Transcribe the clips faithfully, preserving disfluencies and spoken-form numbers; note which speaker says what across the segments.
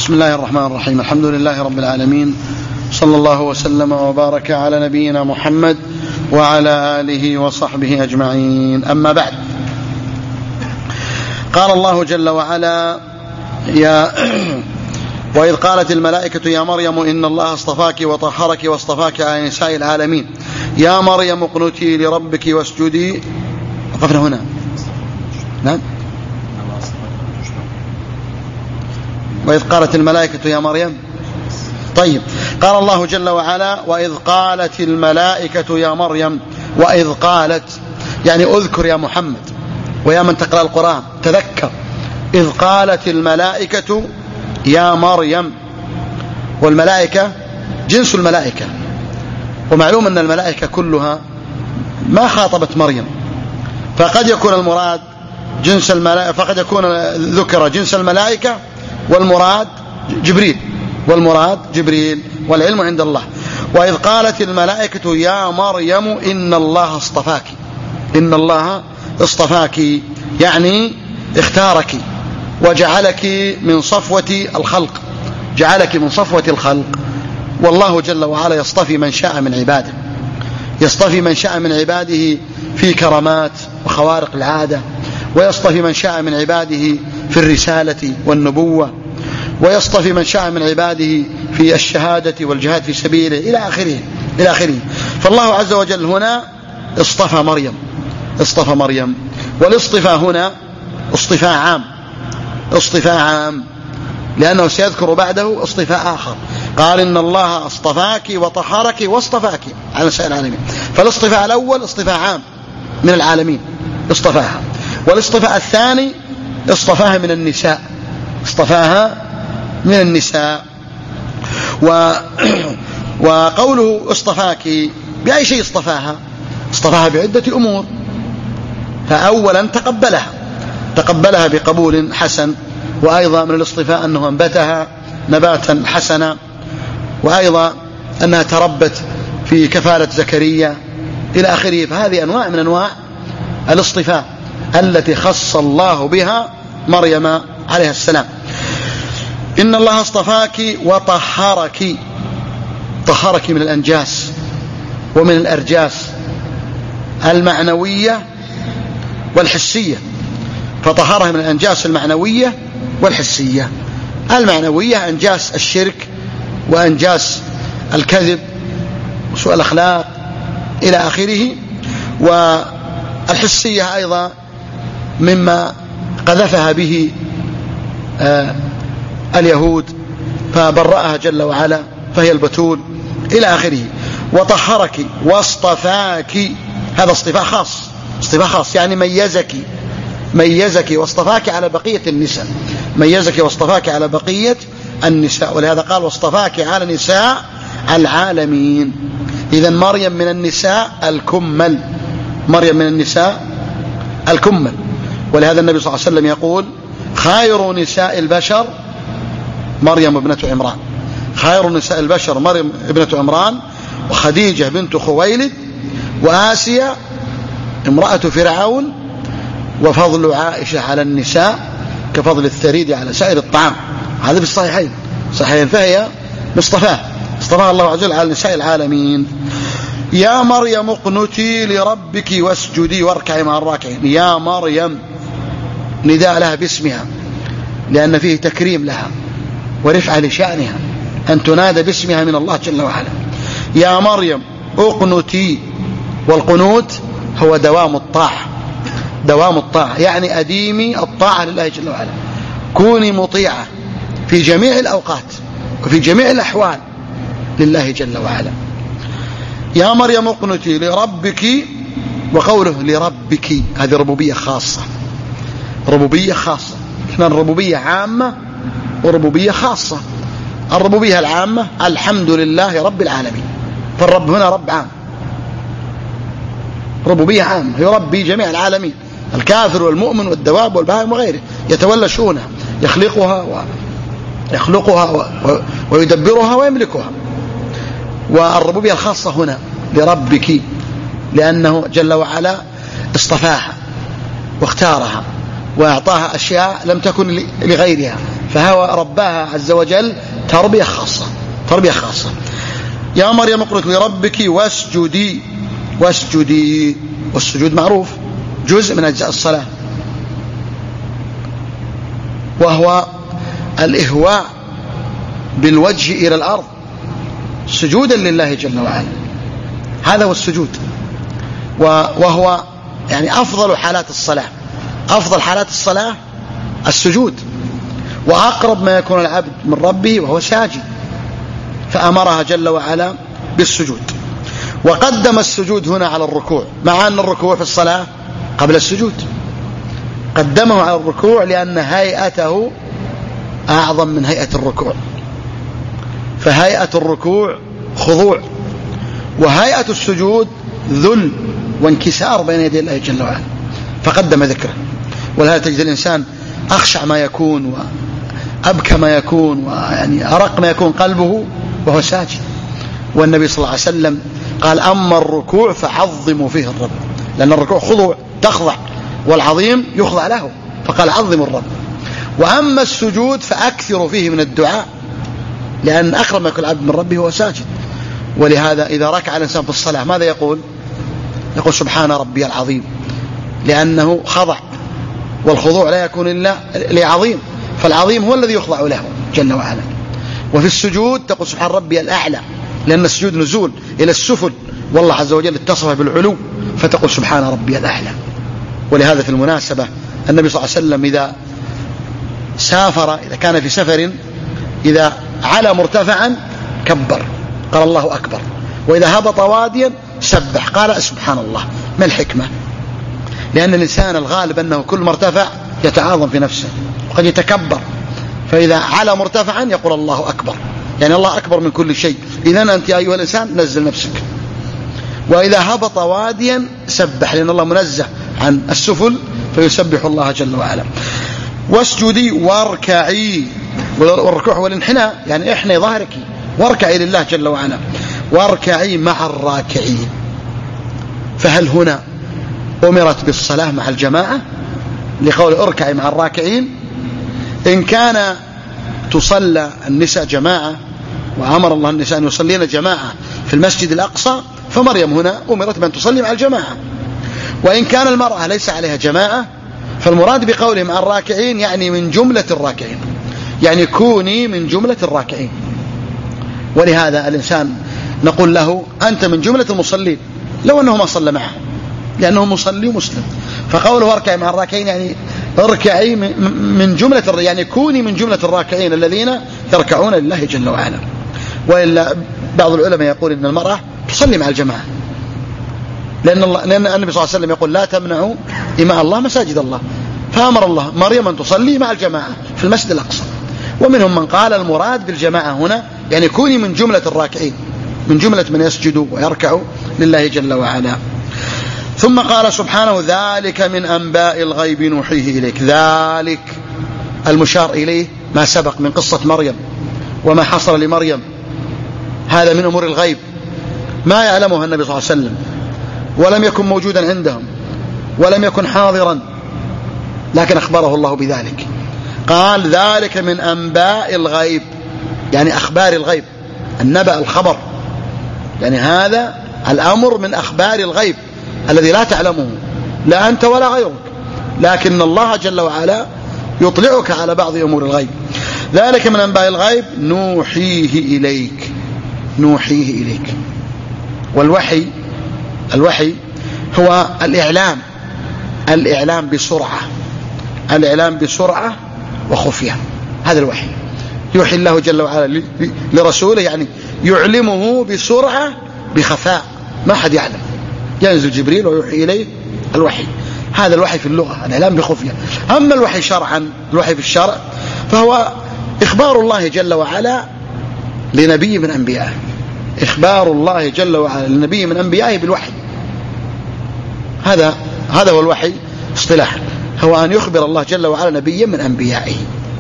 Speaker 1: بسم الله الرحمن الرحيم. الحمد لله رب العالمين، صلى الله وسلم وبارك على نبينا محمد وعلى آله وصحبه أجمعين. أما بعد، قال الله جل وعلا: يا وإذ قالت الملائكة يا مريم إن الله اصطفاك وطهرك واصطفاك على نساء العالمين يا مريم اقنتي لربك واسجدي. وقفنا هنا. نعم. وإذ قالت الملائكة يا مريم. طيب، قال الله جل وعلا: وإذ قالت الملائكة يا مريم. وإذ قالت يعني أذكر يا محمد ويا من تقرأ القرآن، تذكر. إذ قالت الملائكة يا مريم، والملائكة جنس الملائكة، ومعلوم أن الملائكة كلها ما خاطبت مريم، فقد يكون المراد جنس الملائكة، فقد يكون ذكر جنس الملائكة والمراد جبريل، والمراد جبريل والعلم عند الله. وإذ قالت الملائكة يا مريم إن الله اصطفاك، إن الله اصطفاك يعني اختارك وجعلك من صفوة الخلق، جعلك من صفوة الخلق. والله جل وعلا يصطفي من شاء من عباده، يصطفي من شاء من عباده في كرامات وخوارق العادة، ويصطفي من شاء من عباده في الرسالة والنبوة، ويصطفي من شاء من عباده في الشهادة والجهاد في سبيله إلى آخره إلى آخره. فالله عز وجل هنا اصطفى مريم، اصطفى مريم. والاصطفاء هنا اصطفاء عام، اصطفاء عام، لأنه سيذكر بعده اصطفاء آخر. قال إن الله اصطفاك وطهرك واصطفاك على نساء العالمين. فالاصطفاء الأول اصطفاء عام من العالمين اصطفاها، والاصطفاء الثاني اصطفاها من النساء، اصطفاها من النساء. و... وقوله اصطفاك بأي شيء اصطفاها؟ اصطفاها بعدة أمور. فأولا تقبلها، تقبلها بقبول حسن، وأيضا من الاصطفاء أنه أنبتها نباتا حسنا، وأيضا أنها تربت في كفالة زكريا إلى آخره. فهذه أنواع من أنواع الاصطفاء التي خص الله بها مريم عليه السلام. إن الله اصطفاك وطهرك، طهرك من الأنجاس ومن الأرجاس المعنوية والحسية، فطهرها من الأنجاس المعنوية والحسية. المعنوية أنجاس الشرك وأنجاس الكذب وسوء الأخلاق إلى آخره، والحسية أيضا مما قذفها به آه اليهود فبرأها جل وعلا، فهي البتول إلى آخره. وطهرك واصطفاك، هذا اصطفاء خاص، اصطفاء خاص يعني ميزك، ميزك واصطفاك على بقية النساء، ميزك واصطفاك على بقية النساء. ولهذا قال واصطفاك على نساء العالمين. إذن مريم من النساء الكمل، مريم من النساء الكمل. ولهذا النبي صلى الله عليه وسلم يقول خير نساء البشر مريم ابنة عمران، خير نساء البشر مريم ابنة عمران، وخديجة بنت خويلد، وآسيا امرأة فرعون، وفضل عائشة على النساء كفضل الثريد على سائر الطعام. هذا في الصحيحين صحيحين. فهي مصطفاه، اصطفاها الله عز وجل على نساء العالمين. يا مريم اقنتي لربك واسجدي واركعي مع الراكعين. يا مريم نداء لها باسمها، لأن فيه تكريم لها ورفعة لشأنها أن تنادى باسمها من الله جل وعلا. يا مريم اقنتي، والقنوت هو دوام الطاعة، دوام الطاعة يعني أديمي الطاعة لله جل وعلا، كوني مطيعة في جميع الأوقات وفي جميع الأحوال لله جل وعلا. يا مريم اقنتي لربك، وقوله لربك هذه ربوبية خاصة، ربوبية خاصة. احنا الربوبية عامة وربوبية خاصة. الربوبية العامة الحمد لله رب العالمين، فالرب هنا رب عام، ربوبية عامة يربي جميع العالمين، الكافر والمؤمن والدواب والبهائم وغيره، يتولى شؤونها، يخلقها ويخلقها ويدبرها ويملكها. والربوبية الخاصة هنا لربك، لأنه جل وعلا اصطفاها واختارها وأعطاها أشياء لم تكن لغيرها، فهو رباها عز وجل تربية خاصة تربية خاصة. يا مريم اقنتي لربك واسجدي واسجدي، والسجود معروف جزء من أجزاء الصلاة، وهو الإهواء بالوجه إلى الأرض سجودا لله جل وعلا، هذا هو السجود. وهو يعني أفضل حالات الصلاة، أفضل حالات الصلاة السجود، وأقرب ما يكون العبد من ربه وهو ساجد، فأمرها جل وعلا بالسجود. وقدم السجود هنا على الركوع، مع أن الركوع في الصلاة قبل السجود، قدمه على الركوع لأن هيئته أعظم من هيئة الركوع، فهيئة الركوع خضوع، وهيئة السجود ذل وانكسار بين يدي الله جل وعلا، فقدم ذكره. ولهذا تجد الإنسان أخشع ما يكون وأبكى ما يكون ويعني أرق ما يكون قلبه وهو ساجد. والنبي صلى الله عليه وسلم قال أما الركوع فعظموا فيه الرب، لأن الركوع خضوع تخضع، والعظيم يخضع له، فقال عظموا الرب. وأما السجود فأكثروا فيه من الدعاء، لأن أقرب ما يكون العبد من ربه هو ساجد. ولهذا إذا ركع الإنسان في الصلاة ماذا يقول؟ يقول سبحان ربي العظيم، لأنه خضع، والخضوع لا يكون إلا لعظيم، فالعظيم هو الذي يخضع له جل وعلا. وفي السجود تقول سبحان ربي الأعلى، لأن السجود نزول إلى السفل، والله عز وجل اتصف بالعلو، فتقول سبحان ربي الأعلى. ولهذا في المناسبة النبي صلى الله عليه وسلم إذا سافر، إذا كان في سفر، إذا على مرتفعا كبر قال الله أكبر، وإذا هبط واديا سبح قال سبحان الله. ما الحكمة؟ لأن الإنسان الغالب أنه كل مرتفع يتعاظم في نفسه وقد يتكبر، فإذا على مرتفعا يقول الله أكبر، يعني الله أكبر من كل شيء. إذن أنت أيها الإنسان نزل نفسك. وإذا هبط واديا سبح، لأن الله منزه عن السفل فيسبح الله جل وعلا. واسجدي واركعي، والركوع هو الانحناء، يعني احني ظهرك واركعي لله جل وعلا، واركعي مع الراكعين. فهل هنا أمرت بالصلاة مع الجماعة لقول اركعي مع الراكعين؟ إن كان تصلى النساء جماعة، وأمر الله النساء أن يصلين جماعة في المسجد الأقصى، فمريم هنا أمرت بأن تصلي مع الجماعة. وإن كان المرأة ليس عليها جماعة، فالمراد بقوله مع الراكعين يعني من جملة الراكعين، يعني كوني من جملة الراكعين. ولهذا الإنسان نقول له أنت من جملة المصلين لو أنه ما صلى معه، لأنه مصلي مسلم. فقوله اركعي مع الراكعين يعني اركعي من جملة، يعني كوني من جملة الراكعين الذين يركعون لله جل وعلا. وإلا بعض العلماء يقول إن المرأة تصلي مع الجماعة، لأن, الله لأن النبي صلى الله عليه وسلم يقول لا تمنعوا إماء الله مساجد الله، فأمر الله مريم أن تصلي مع الجماعة في المسجد الأقصى. ومنهم من قال المراد بالجماعة هنا يعني كوني من جملة الراكعين، من جملة من يسجد ويركع لله جل وعلا. ثم قال سبحانه ذلك من أنباء الغيب نوحيه إليك. ذلك المشار إليه ما سبق من قصة مريم وما حصل لمريم، هذا من أمور الغيب ما يعلمها النبي صلى الله عليه وسلم، ولم يكن موجودا عندهم ولم يكن حاضرا، لكن أخبره الله بذلك. قال ذلك من أنباء الغيب، يعني أخبار الغيب، النبأ الخبر، يعني هذا الأمر من أخبار الغيب الذي لا تعلمه لا أنت ولا غيرك، لكن الله جل وعلا يطلعك على بعض أمور الغيب. ذلك من أنباء الغيب نوحيه إليك، نوحيه إليك. والوحي الوحي هو الإعلام، الإعلام بسرعة، الإعلام بسرعة وخفية، هذا الوحي. يوحي الله جل وعلا لرسوله، يعني يعلمه بسرعة بخفاء، ما حد يعلم. ينزل جبريل ويوحي إليه الوحي، هذا الوحي في اللغة، الإعلام بخفية. أما الوحي شرعا، الوحي في الشرع فهو إخبار الله جل وعلا لنبي من أنبيائه، إخبار الله جل وعلا لنبي من أنبيائه بالوحي. هذا هذا هو الوحي اصطلاحا، هو أن يخبر الله جل وعلا نبيا من أنبيائه.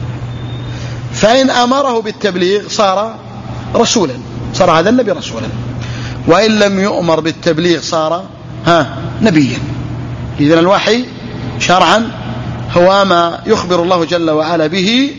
Speaker 1: فإن أمره بالتبليغ صار رسولا، صار هذا النبي رسولا، وإن لم يؤمر بالتبليغ صار ها نبيا. إذن الوحي شرعا هو ما يخبر الله جل وعلا به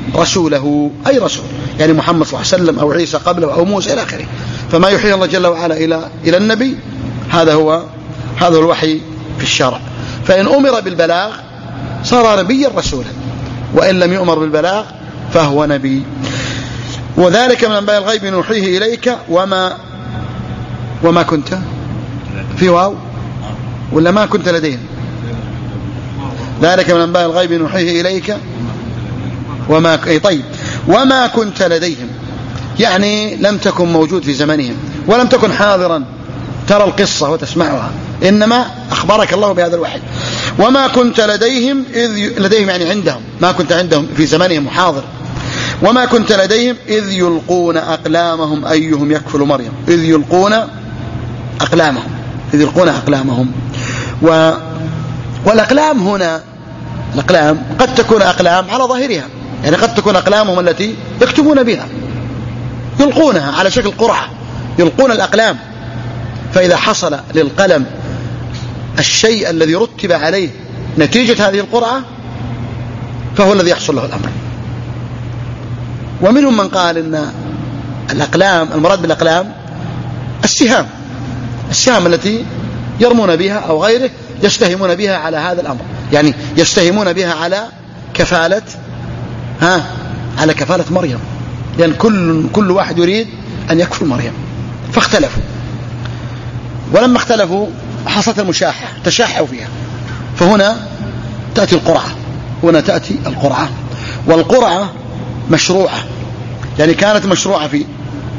Speaker 1: رسوله، أي رسول، يعني محمد صلى الله عليه وسلم أو عيسى قبله أو موسى إلى آخره. فما يوحيه الله جل وعلا إلى إلى النبي هذا هو هذا هو الوحي في الشرع. فإن أمر بالبلاغ صار نبيا رسولا، وإن لم يؤمر بالبلاغ فهو نبي. وذلك من أنباء الغيب نوحيه إليك وما وما كنت في واو ولا ما كنت لديهم؟ ذلك من أنباء الغيب نوحيه إليك وما طيب وما كنت لديهم، يعني لم تكن موجود في زمنهم ولم تكن حاضرا ترى القصة وتسمعها، إنما أخبرك الله بهذا الوحي. وما كنت لديهم إذ لديهم يعني عندهم، ما كنت عندهم في زمانهم محاضر. وما كنت لديهم إذ يلقون أقلامهم أيهم يكفل مريم، إذ يلقون أقلامهم إذ يلقون أقلامهم و... والأقلام هنا الأقلام قد تكون أقلام على ظاهرها، يعني قد تكون أقلامهم التي يكتبون بها يلقونها على شكل قرعة، يلقون الأقلام. فإذا حصل للقلم الشيء الذي رتب عليه نتيجة هذه القرعة فهو الذي يحصل له الأمر. ومنهم من قال إن الأقلام المراد بالأقلام السهام السهام التي يرمون بها أو غيره يستهمون بها على هذا الأمر، يعني يستهمون بها على كفالة ها على كفالة مريم، لأن كل كل واحد يريد أن يكفل مريم. فاختلفوا، ولما اختلفوا حصلت المشاحة، تشاحوا فيها. فهنا تأتي القرعة هنا تأتي القرعة والقرعة مشروعة، يعني كانت مشروعة في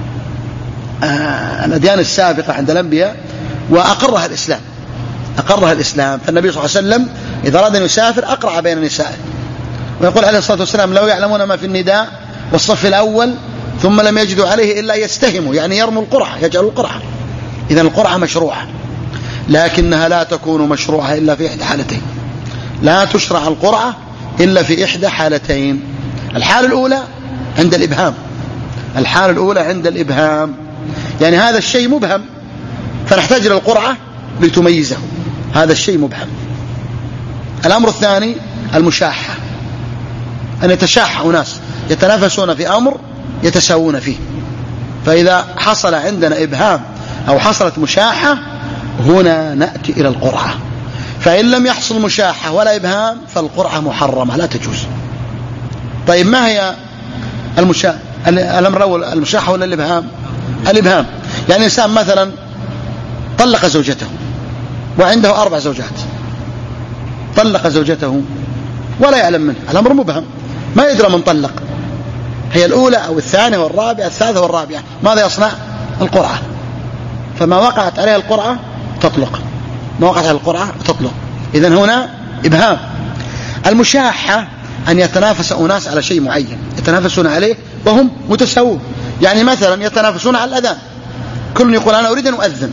Speaker 1: آه الأديان السابقة عند الأنبياء، وأقرها الإسلام أقرها الإسلام. فالنبي صلى الله عليه وسلم إذا أراد أن يسافر أقرع بين النساء، ويقول عليه الصلاة والسلام لو يعلمون ما في النداء والصف الأول ثم لم يجدوا عليه إلا يستهموا، يعني يرموا القرعة يجعلوا القرعة. إذن القرعة مشروعة، لكنها لا تكون مشروعة إلا في إحدى حالتين، لا تشرع القرعة إلا في إحدى حالتين. الحالة الأولى عند الإبهام الحالة الأولى عند الإبهام يعني هذا الشيء مبهم فنحتاج إلى القرعة لتميزه، هذا الشيء مبهم. الأمر الثاني المشاحة، أن يتشاح أناس يتنافسون في أمر يتساوون فيه. فإذا حصل عندنا إبهام أو حصلت مشاحة هنا نأتي إلى القرعة. فإن لم يحصل مشاحة ولا إبهام فالقرعة محرمة لا تجوز. طيب ما هي المشاحة؟ الأمر الأول المشاحة ولا الإبهام؟ الإبهام يعني إنسان مثلا طلق زوجته وعنده أربع زوجات، طلق زوجته ولا يعلم منه، الأمر مبهم ما يدرى من طلق، هي الأولى أو الثانية والرابعة الثالثة والرابعة، ماذا يصنع؟ القرعة. فما وقعت عليها القرعة تطلق، ما وقعت عليها القرعة تطلق. إذن هنا إبهام. المشاحة أن يتنافس أناس على شيء معين يتنافسون عليه وهم متساوون، يعني مثلا يتنافسون على الأذان، كل يقول أنا أريد أن أؤذن،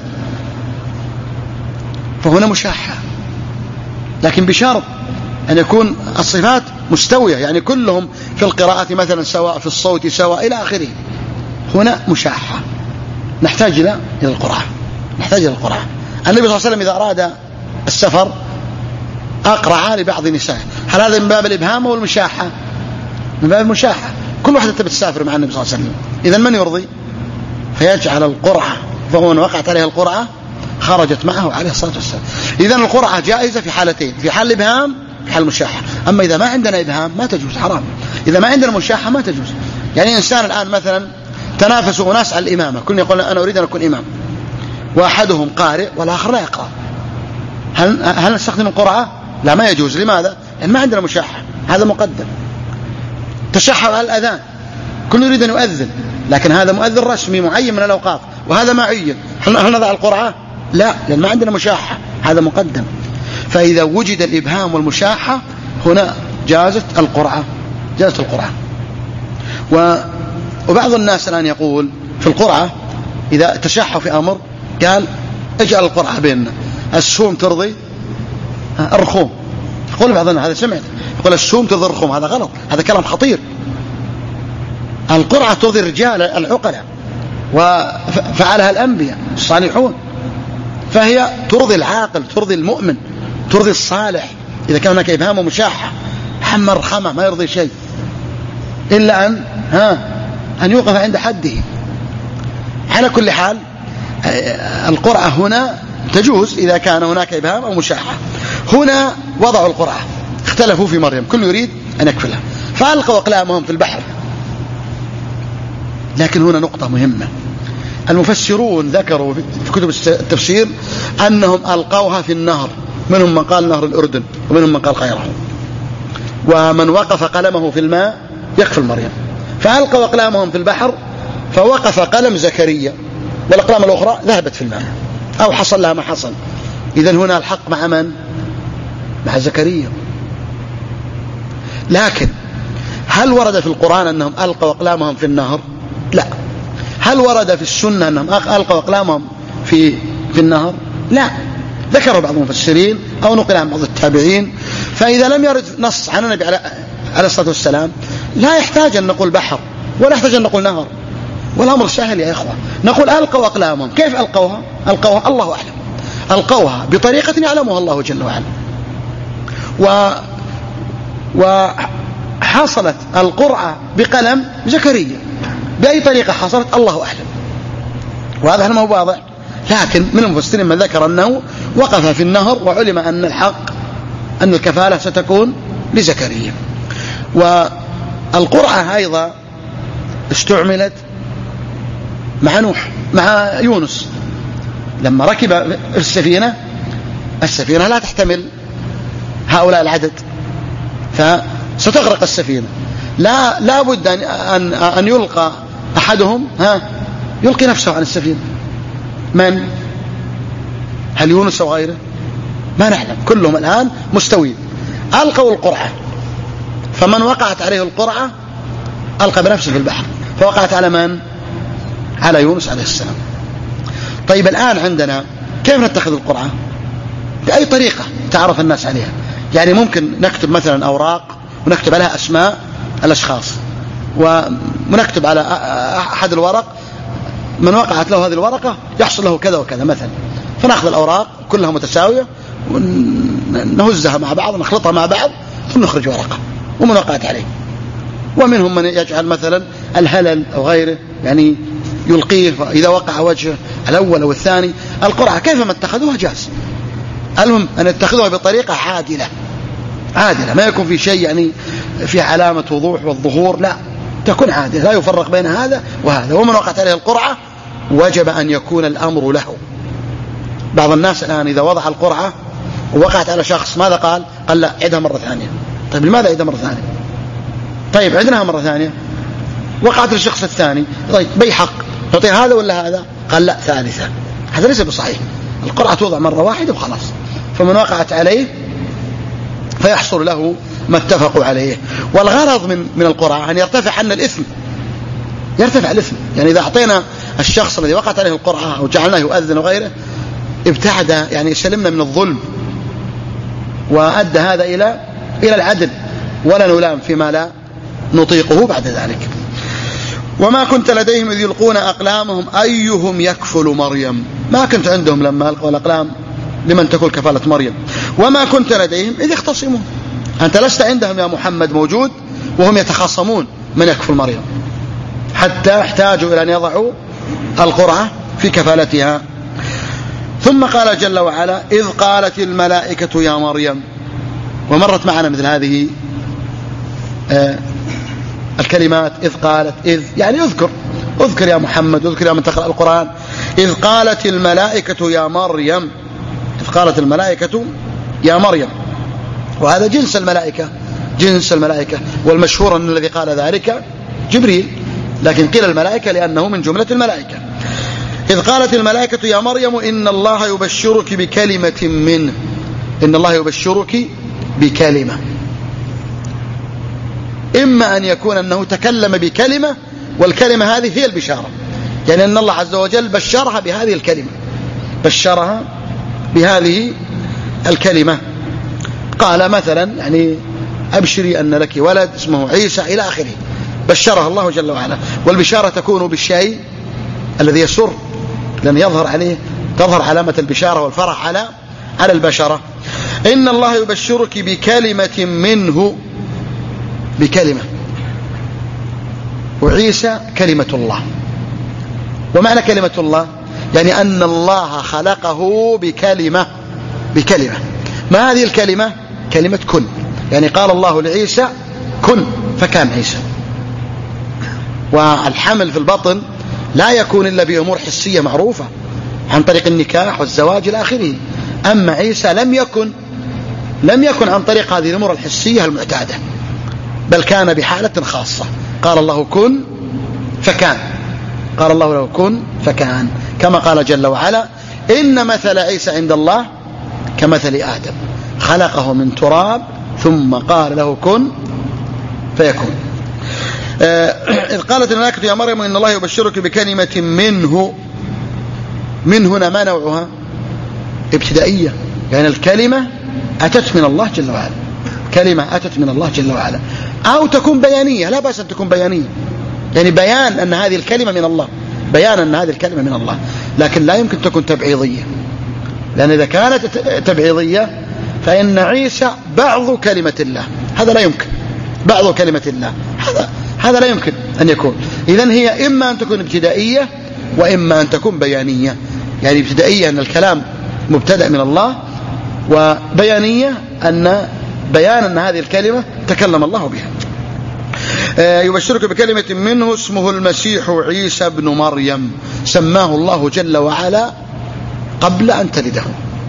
Speaker 1: فهنا مشاحة، لكن بشرط أن يكون الصفات مستوية، يعني كلهم في القراءة مثلا سواء، في الصوت سواء إلى آخره. هنا مشاحة، نحتاج إلى القرعة نحتاج إلى القرعة. النبي صلى الله عليه وسلم إذا أراد السفر أقرع لبعض نسائه، هل هذا من باب الإبهام أو المشاحة؟ من باب المشاحة، كل واحدة تبي تسافر مع النبي صلى الله عليه وسلم، إذن من يرضي؟ فيجعل القرعة، فهو من وقعت عليها القرعة خرجت معه عليه الصلاة والسلام. إذن القرعة جائزة في حالتين، في حال الإبهام في حال المشاحة. أما إذا ما عندنا إبهام ما تجوز، حرام. إذا ما عندنا مشاحة ما تجوز. يعني إنسان الآن مثلا تنافسوا أناس على الإمامة، كل يقول أنا أريد أن أكون إمام، وأحدهم قارئ والآخر لا يقرأ، هل هل نستخدم القرعة؟ لا، ما يجوز. لماذا؟ لأن ما عندنا مشاحة، هذا مقدم. تشحر على الأذان، كل يريد أن يؤذن، لكن هذا مؤذن رسمي معين من الأوقاف وهذا ما عين، هل نضع القرعة؟ لا، لأن ما عندنا مشاحة، هذا مقدم. فإذا وجد الإبهام والمشاحة هنا جازت القرعة جازت القرعة. وبعض الناس الآن يقول في القرعة إذا تشاحوا في أمر قال اجعل القرعة بيننا، السوم ترضي الرخوم. يقول بعض الناس، هذا سمعت، يقول السوم ترضي الرخوم، هذا غلط، هذا كلام خطير. القرعة ترضي الرجال العقلاء وفعلها الأنبياء الصالحون، فهي ترضي العاقل، ترضي المؤمن، ترضي الصالح. إذا كان هناك إبهام ومشاحة حمى رخمة ما يرضي شيء. إلا أن ها أن يوقف عند حده. على كل حال القرعة هنا تجوز إذا كان هناك إبهام أو مشاحة. هنا وضعوا القرعة، اختلفوا في مريم، كل يريد أن يكفلها، فألقوا أقلامهم في البحر. لكن هنا نقطة مهمة، المفسرون ذكروا في كتب التفسير أنهم ألقوها في النهر، منهم من قال نهر الأردن ومنهم من قال خيره، ومن وقف قلمه في الماء يكفل مريم. فألقوا أقلامهم في البحر فوقف قلم زكريا، والأقلام الأخرى ذهبت في الماء أو حصل لها ما حصل. إذن هنا الحق مع من؟ مع زكريا. لكن هل ورد في القرآن أنهم ألقوا أقلامهم في النهر؟ لا. هل ورد في السنة أنهم ألقوا أقلامهم في في النهر؟ لا. ذكروا بعض المفسرين أو نقل عن بعض التابعين. فإذا لم يرد نص عن النبي عليه الصلاة والسلام لا يحتاج أن نقول بحر ولا يحتاج أن نقول نهر، والأمر سهل يا إخوة. نقول ألقوا أقلامهم. كيف ألقوها؟ ألقوها الله أعلم، ألقوها بطريقة يعلمها الله جل وعلا، و وحصلت القرعة بقلم زكريا. بأي طريقة حصلت الله أعلم، وهذا ما هو واضح. لكن من المفسرين من ذكر أنه وقف في النهر، وعلم أن الحق أن الكفالة ستكون لزكريا. والقرعة أيضا استعملت مع نوح، مع يونس لما ركب في السفينة. السفينة لا تحتمل هؤلاء العدد، فستغرق السفينة. لا لا بد أن, أن, أن يلقى أحدهم، ها يلقي نفسه عن السفينة. من؟ هل يونس أو غيره؟ ما نعلم. كلهم الآن مستوين. ألقوا القرعة، فمن وقعت عليه القرعة ألقى بنفسه في البحر، فوقعت على من؟ على يونس عليه السلام. طيب الآن عندنا كيف نتخذ القرعة؟ بأي طريقة تعرف الناس عليها؟ يعني ممكن نكتب مثلا أوراق ونكتب عليها أسماء الأشخاص، ونكتب على أحد الورق من وقعت له هذه الورقة يحصل له كذا وكذا مثلا. فنأخذ الأوراق كلها متساوية ونهزها مع بعض ونخلطها مع بعض ثم نخرج ورقة ومن وقعت عليه. ومنهم من يجعل مثلا الهلل أو غيره، يعني يلقيه إذا وقع وجهه الأول أو الثاني. القرعة كيف ما اتخذوها جاز، المهم أن يتخذوها بطريقة عادلة عادلة، ما يكون في شيء يعني في علامة وضوح والظهور، لا، تكون عادلة، لا يفرق بين هذا وهذا. ومن وقعت عليه القرعة وجب أن يكون الأمر له. بعض الناس الآن إذا وضع القرعة ووقعت على شخص ماذا قال؟ قال لا، عدها مرة ثانية. طيب لماذا عدها مرة ثانية؟ طيب عدناها مرة ثانية، وقعت للشخص الثاني، طيب بي حق تعطي هذا ولا هذا؟ قال لا، ثالثة. هذا ليس بصحيح. القرعة توضع مرة واحدة وخلاص. فمن وقعت عليه فيحصل له ما اتفقوا عليه. والغرض من من القرعة أن يرتفع عنا الإثم، يرتفع الإثم. يعني إذا أعطينا الشخص الذي وقعت عليه القرعة أو جعلناه يؤذن وغيره ابتعد، يعني سلمنا من الظلم، وأدى هذا إلى إلى العدل، ولا نلام فيما لا نطيقه بعد ذلك. وما كنت لديهم إذ يلقون أقلامهم أيهم يكفل مريم. ما كنت عندهم لما ألقوا الأقلام لمن تكون كفالة مريم. وما كنت لديهم إذ يختصمون. أنت لست عندهم يا محمد موجود وهم يتخاصمون من يكفل مريم، حتى احتاجوا إلى أن يضعوا القرعة في كفالتها. ثم قال جل وعلا إذ قالت الملائكة يا مريم. ومرت معنا مثل هذه آه الكلمات، إذ قالت، إذ يعني اذكر اذكر يا محمد، اذكر يا من تقرأ القرآن. إذ قالت الملائكة يا مريم، إذ قالت الملائكة يا مريم. وهذا جنس الملائكة، جنس الملائكة. والمشهور أن الذي قال ذلك جبريل، لكن قيل الملائكة لأنه من جملة الملائكة. إذ قالت الملائكة يا مريم إن الله يبشرك بكلمة منه. إن الله يبشرك بكلمة، إما أن يكون أنه تكلم بكلمة والكلمة هذه هي البشارة، يعني أن الله عز وجل بشرها بهذه الكلمة، بشرها بهذه الكلمة. قال مثلا يعني أبشري أن لك ولد اسمه عيسى إلى آخره، بشرها الله جل وعلا. والبشارة تكون بالشيء الذي يسر، لأن يظهر عليه تظهر علامة البشارة والفرح على على البشرة. إن الله يبشرك بكلمة منه، بكلمة وعيسى كلمة الله. ومعنى كلمة الله يعني أن الله خلقه بكلمة بكلمة ما هذه الكلمة؟ كلمة كن. يعني قال الله لعيسى كن فكان عيسى. والحمل في البطن لا يكون إلا بأمور حسية معروفة عن طريق النكاح والزواج إلى آخره. أما عيسى لم يكن لم يكن عن طريق هذه الأمور الحسية المعتادة، بل كان بحالة خاصة. قال الله كن فكان، قال الله له كن فكان، كما قال جل وعلا إن مثل عيسى عند الله كمثل آدم خلقه من تراب ثم قال له كن فيكون. إذ قالت الملائكة يا مريم إن الله يبشرك بكلمة منه. من هنا ما نوعها؟ ابتدائية، يعني الكلمة أتت من الله جل وعلا، كلمة أتت من الله جل وعلا. أو تكون بيانية، لا بأس أن تكون بيانية، يعني بيان أن هذه الكلمة من الله، بيان أن هذه الكلمة من الله، لكن لا يمكن تكون تبعيضية، لأن إذا كانت تبعيضية فإن عيسى بعض كلمة الله، هذا لا يمكن، بعض كلمة الله هذا هذا لا يمكن أن يكون. إذن هي إما أن تكون ابتدائية وإما أن تكون بيانية. يعني ابتدائية أن الكلام مبتدأ من الله، وبيانية أن بيان أن هذه الكلمة تكلم الله بها. يبشرك بكلمة منه اسمه المسيح عيسى بن مريم، سماه الله جل وعلا قبل أن تلده،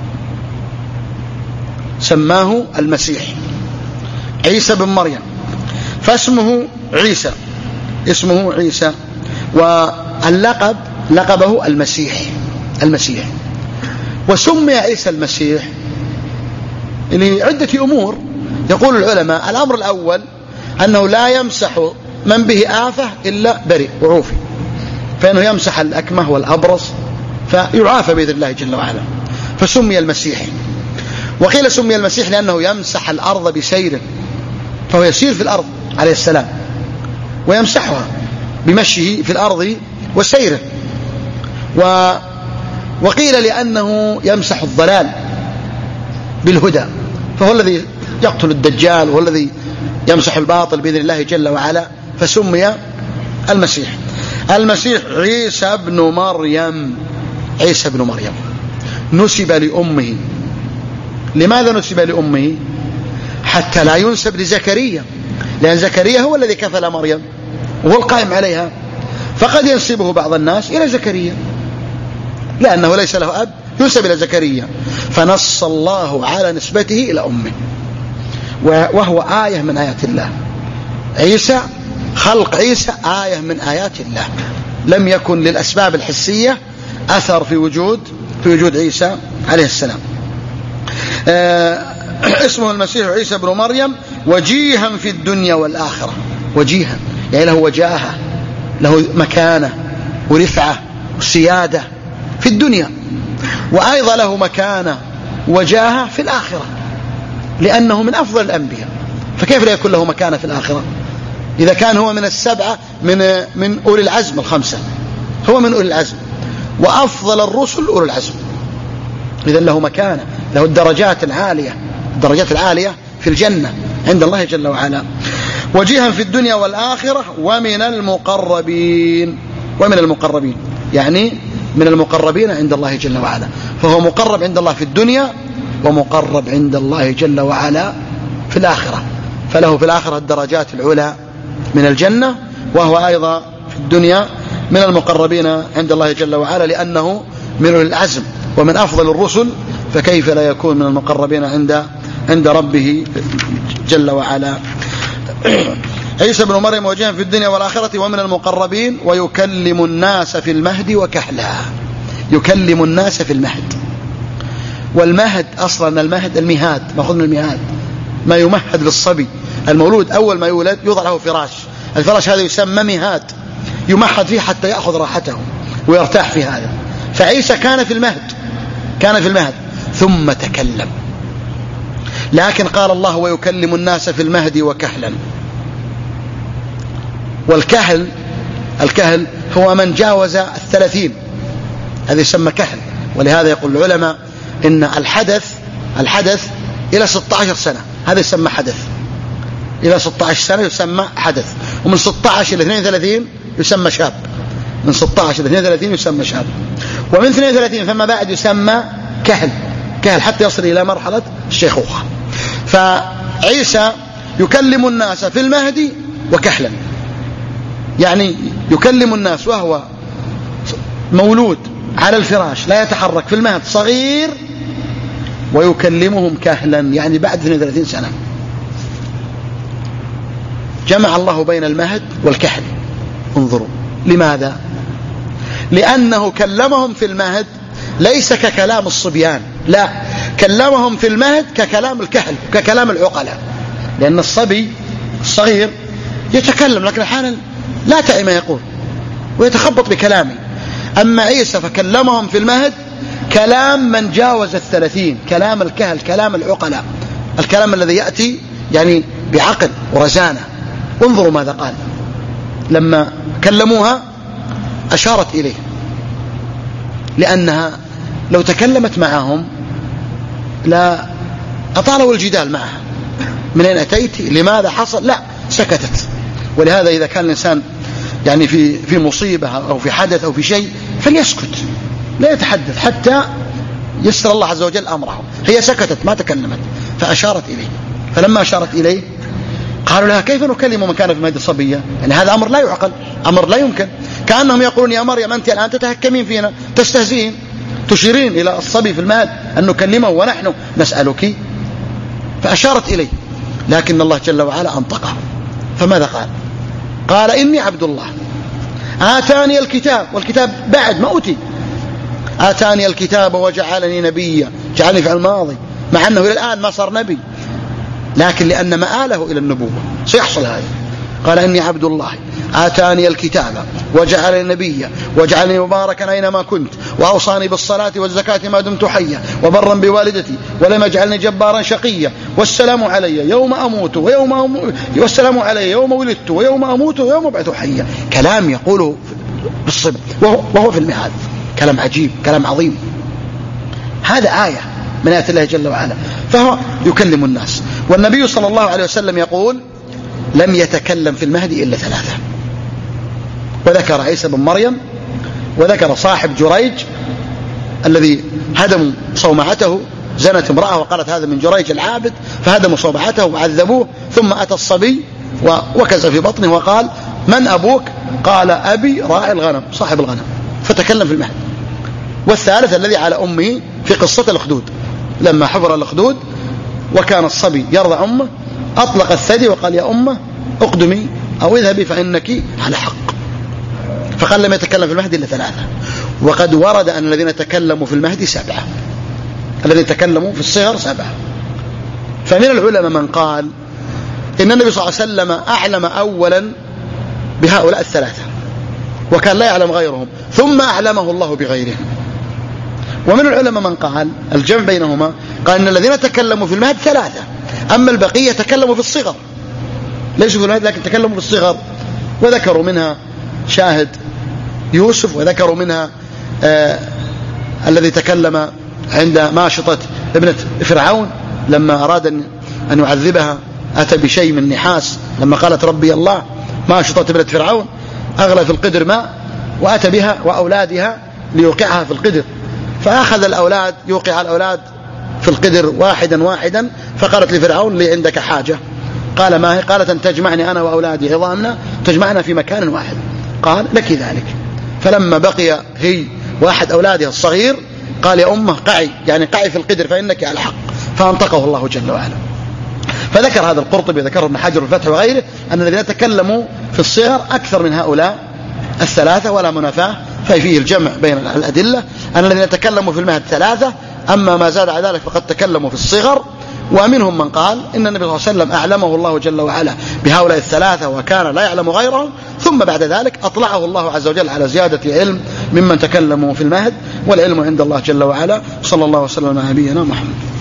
Speaker 1: سماه المسيح عيسى بن مريم، فاسمه عيسى، اسمه عيسى، واللقب لقبه المسيح المسيح. وسمي عيسى المسيح لعدة أمور. يقول العلماء الأمر الأول أنه لا يمسح من به آفة إلا برئ وعوفي، فإنه يمسح الأكمه والأبرص فيعافى بإذن الله جل وعلا، فسمي المسيح. وقيل سمي المسيح لأنه يمسح الأرض بسيره، فهو يسير في الأرض عليه السلام ويمسحها بمشيه في الأرض وسيره. و وقيل لأنه يمسح الضلال بالهدى، فهو الذي يقتل الدجال وهو الذي يمسح الباطل بإذن الله جل وعلا، فسمي المسيح. المسيح عيسى بن مريم، عيسى بن مريم نسب لأمه. لماذا نسب لأمه؟ حتى لا ينسب لزكريا، لأن زكريا هو الذي كفل مريم وهو القائم عليها، فقد ينسبه بعض الناس إلى زكريا لأنه ليس له أب، ينسب إلى زكريا، فنص الله على نسبته إلى أمه، وهو آية من آيات الله. عيسى، خلق عيسى آية من آيات الله، لم يكن للأسباب الحسية أثر في وجود في وجود عيسى عليه السلام. آه اسمه المسيح عيسى بن مريم وجيها في الدنيا والآخرة. وجيها يعني له وجاهة، له مكانة ورفعة وسيادة في الدنيا، وأيضا له مكانة وجاهة في الآخرة، لأنه من أفضل الأنبياء، فكيف لا يكون له مكانة في الآخرة إذا كان هو من السبعة من من أولي العزم الخمسة، هو من أولي العزم وأفضل الرسل أولي العزم، إذن له مكانة، له الدرجات العالية، الدرجات العالية في الجنة عند الله جل وعلا. وجيها في الدنيا والآخرة ومن المقربين، ومن المقربين يعني من المقربين عند الله جل وعلا، فهو مقرب عند الله في الدنيا ومقرب عند الله جل وعلا في الآخرة، فله في الآخرة الدرجات العلى من الجنة، وهو أيضا في الدنيا من المقربين عند الله جل وعلا، لأنه من أولي العزم ومن أفضل الرسل، فكيف لا يكون من المقربين عند عند ربه جل وعلا. عيسى بن مريم وجيها في الدنيا والآخرة ومن المقربين ويكلم الناس في المهد وكهلا. يكلم الناس في المهد، والمهد أصلا المهد المهاد، مأخوذ من المهاد، ما يمهد للصبي المولود، أول ما يولد يوضع له فراش، الفراش هذا يسمى مهاد، يمهد فيه حتى يأخذ راحته ويرتاح في هذا. فعيسى كان في المهد، كان في المهد ثم تكلم، لكن قال الله ويكلم الناس في المهد وكهلا. والكهل، الكهل هو من جاوز الثلاثين، هذا يسمى كهل. ولهذا يقول العلماء إن الحدث الحدث إلى ستة عشر سنة هذا يسمى حدث، إلى ستة عشر سنة يسمى حدث، ومن ستة عشر إلى اثنين وثلاثين يسمى شاب، من ستة عشر إلى اثنين وثلاثين يسمى شاب، ومن اثنين وثلاثين فما بعد يسمى كهل، كهل حتى يصل إلى مرحلة الشيخوخة. فعيسى يكلم الناس في المهد وكهلا، يعني يكلم الناس وهو مولود على الفراش لا يتحرك في المهد صغير، ويكلمهم كهلا يعني بعد اثنين وثلاثين سنة. جمع الله بين المهد والكهل. انظروا لماذا؟ لأنه كلمهم في المهد ليس ككلام الصبيان، لا، كلمهم في المهد ككلام الكهل، ككلام العقلاء، لأن الصبي الصغير يتكلم لكن أحيانا لا تعي ما يقول ويتخبط بكلامه. أما عيسى فكلمهم في المهد كلام من جاوز الثلاثين، كلام الكهل، كلام العقلاء، الكلام الذي يأتي يعني بعقل ورزانة. انظروا ماذا قال لما كلموها، أشارت إليه، لأنها لو تكلمت معهم لا أطالوا الجدال معها، من أين أتيت، لماذا حصل، لا، سكتت. ولهذا إذا كان الإنسان يعني في في مصيبة أو في حدث أو في شيء فليسكت، لا يتحدث حتى يسر الله عز وجل أمره. هي سكتت ما تكلمت، فأشارت إليه. فلما أشارت إليه قالوا لها كيف نكلم من كان في المهد صبيا؟ يعني هذا أمر لا يعقل، أمر لا يمكن. كأنهم يقولون يا مريم أنت الآن تتهكمين فينا، تستهزئين، تشيرين إلى الصبي في المهد أن نكلمه ونحن نسألك. فأشارت إليه، لكن الله جل وعلا أنطقه. فماذا قال؟ قال إني عبد الله آتاني الكتاب، والكتاب بعد ما أتي، آتاني الكتاب وجعلني نبيا، جعلني في الماضي، مع أنه إلى الآن ما صار نبي، لكن لأن مآله إلى النبوة سيحصل هذا. قال إني عبد الله آتاني الكتاب وجعلني نبيا وجعلني مباركا أينما كنت وأوصاني بالصلاة والزكاة ما دمت حيا وبرا بوالدتي ولم يجعلني جبارا شقيا والسلام علي يوم أموت ويوم أموت والسلام علي يوم ولدت ويوم أموت ويوم أبعث حيا. كلام يقوله بالصدق وهو, وهو في المهاد، كلام عجيب، كلام عظيم. هذا آية من آيات الله جل وعلا، فهو يكلم الناس. والنبي صلى الله عليه وسلم يقول لم يتكلم في المهد إلا ثلاثة، وذكر عيسى بن مريم، وذكر صاحب جريج الذي هدموا صومعته، زنت امرأة وقالت هذا من جريج العابد، فهدموا صومعته وعذبوه، ثم أتى الصبي ووكز في بطنه وقال من أبوك؟ قال أبي راعي الغنم، صاحب الغنم، فتكلم في المهد. والثالث الذي على أمه في قصة الأخدود، لما حفر الأخدود وكان الصبي يرضع أمه أطلق الثدي وقال يا أمه اقدمي أو اذهبي فإنك على حق. فقال لم يتكلم في المهد إلا ثلاثة. وقد ورد أن الذين تكلموا في المهد سبعة، الذين تكلموا في الصغر سبعة. فمن العلماء من قال إن النبي صلى الله عليه وسلم أعلم أولا بهؤلاء الثلاثة وكان لا يعلم غيرهم، ثم أعلمه الله بغيرهم. ومن العلماء من قال الجمع بينهما، قال إن الذين تكلموا في المهد ثلاثة، أما البقية تكلموا في الصغر، ليسوا في المهد لكن تكلموا في الصغر. وذكروا منها شاهد يوسف، وذكروا منها آه الذي تكلم عند ماشطة ابنة فرعون لما أراد أن يعذبها، أتى بشيء من نحاس لما قالت ربي الله. ماشطة ابنة فرعون أغلى في القدر ماء وأتى بها وأولادها ليوقعها في القدر، فأخذ الأولاد يوقع الأولاد في القدر واحدا واحدا، فقالت لفرعون لي عندك حاجة. قال ما هي؟ قالت أن تجمعني أنا وأولادي عظامنا، تجمعنا في مكان واحد. قال لك ذلك. فلما بقي هي واحد أولادها الصغير قال يا أمه قعي، يعني قعي في القدر فإنك على حق، فأنطقه الله جل وعلا. فذكر هذا القرطبي، ذكر ابن حجر الفتح وغيره، أن الذين تكلموا في الصغر أكثر من هؤلاء الثلاثة ولا منافاة، ففيه الجمع بين الأدلة أن الذين تكلموا في المهد ثلاثة، أما ما زاد على ذلك فقد تكلموا في الصغر. ومنهم من قال إن النبي صلى الله عليه وسلم أعلمه الله جل وعلا بهؤلاء الثلاثة وكان لا يعلم غيرهم، ثم بعد ذلك أطلعه الله عز وجل على زيادة علم ممن تكلموا في المهد، والعلم عند الله جل وعلا. صلى الله وسلم على نبينا محمد.